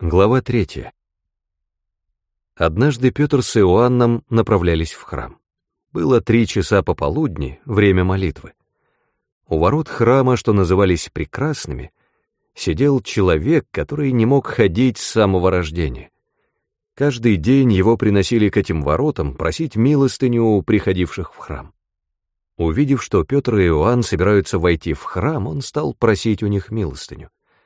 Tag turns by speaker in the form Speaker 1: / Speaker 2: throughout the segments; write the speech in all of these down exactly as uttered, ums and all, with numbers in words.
Speaker 1: Глава третья. Однажды Петр с Иоанном направлялись в храм. Было три часа пополудни, время молитвы. У ворот храма, что назывались Прекрасными, сидел человек, который не мог ходить с самого рождения. Каждый день его приносили к этим воротам просить милостыню у приходивших в храм. Увидев, что Петр и Иоанн собираются войти в храм, он стал просить у них милостыню.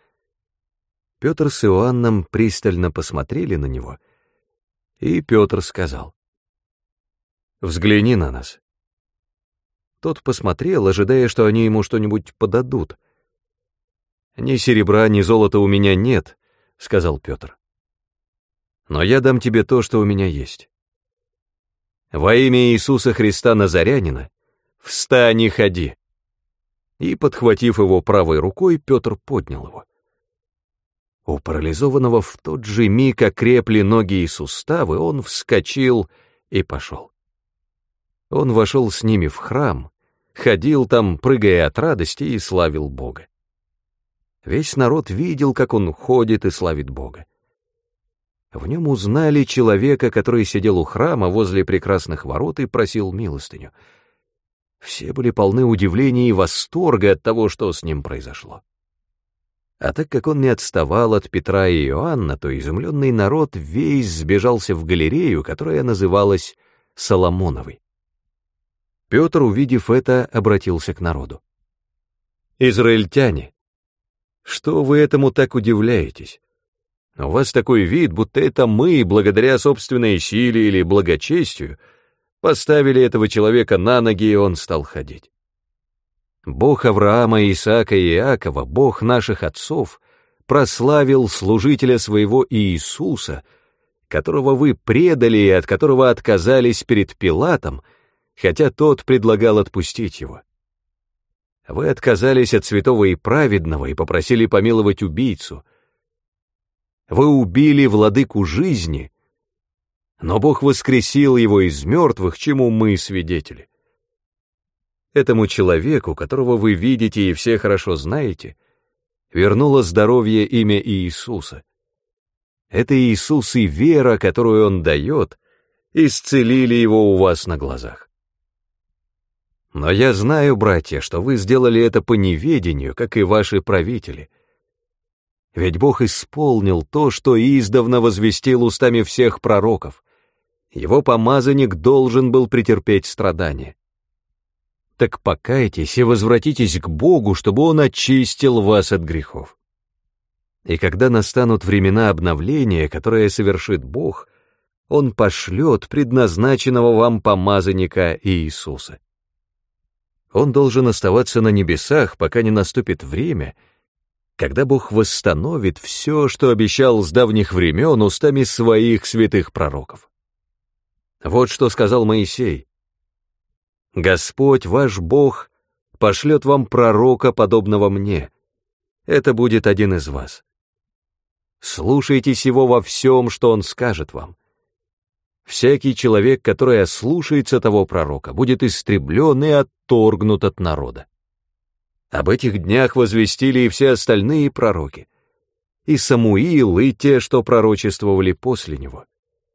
Speaker 1: Петр с Иоанном пристально посмотрели на него, и Петр сказал: «Взгляни на нас». Тот посмотрел, ожидая, что они ему что-нибудь подадут. «Ни серебра, ни золота у меня нет», — сказал Петр. «Но я дам тебе то, что у меня есть. Во имя Иисуса Христа Назарянина встань и ходи». И, подхватив его правой рукой, Петр поднял его. У парализованного в тот же миг окрепли ноги и суставы, он вскочил и пошел. Он вошел с ними в храм, ходил там, прыгая от радости, и славил Бога. Весь народ видел, как он ходит и славит Бога. В нем узнали человека, который сидел у храма возле Прекрасных ворот и просил милостыню. Все были полны удивления и восторга от того, что с ним произошло. А так как он не отставал от Петра и Иоанна, то изумленный народ весь сбежался в галерею, которая называлась Соломоновой. Петр, увидев это, обратился к народу: «Израильтяне, что вы этому так удивляетесь? У вас такой вид, будто это мы, благодаря собственной силе или благочестию, поставили этого человека на ноги, и он стал ходить. Бог Авраама, Исаака и Иакова, Бог наших отцов, прославил служителя своего Иисуса, которого вы предали и от которого отказались перед Пилатом, хотя тот предлагал отпустить его. Вы отказались от святого и праведного и попросили помиловать убийцу. Вы убили владыку жизни, но Бог воскресил его из мертвых, чему мы свидетели. Этому человеку, которого вы видите и все хорошо знаете, вернуло здоровье имя Иисуса. Это Иисус и вера, которую Он дает, исцелили его у вас на глазах. Но я знаю, братья, что вы сделали это по неведению, как и ваши правители. Ведь Бог исполнил то, что издавна возвестил устами всех пророков. Его помазанник должен был претерпеть страдания. Так покайтесь и возвратитесь к Богу, чтобы Он очистил вас от грехов. И когда настанут времена обновления, которые совершит Бог, Он пошлет предназначенного вам помазанника Иисуса. Он должен оставаться на небесах, пока не наступит время, когда Бог восстановит все, что обещал с давних времен устами своих святых пророков. Вот что сказал Моисей: «Господь, ваш Бог, пошлет вам пророка, подобного мне. Это будет один из вас. Слушайтесь его во всем, что он скажет вам. Всякий человек, который ослушается того пророка, будет истреблен и отторгнут от народа». Об этих днях возвестили и все остальные пророки, и Самуил, и те, что пророчествовали после него.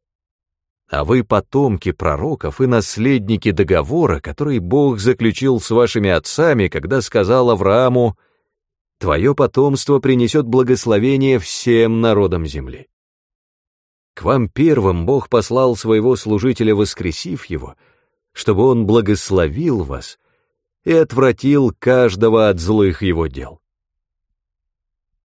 Speaker 1: А вы потомки пророков и наследники договора, который Бог заключил с вашими отцами, когда сказал Аврааму: «Твое потомство принесет благословение всем народам земли». К вам первым Бог послал своего служителя, воскресив его, чтобы он благословил вас и отвратил каждого от злых его дел.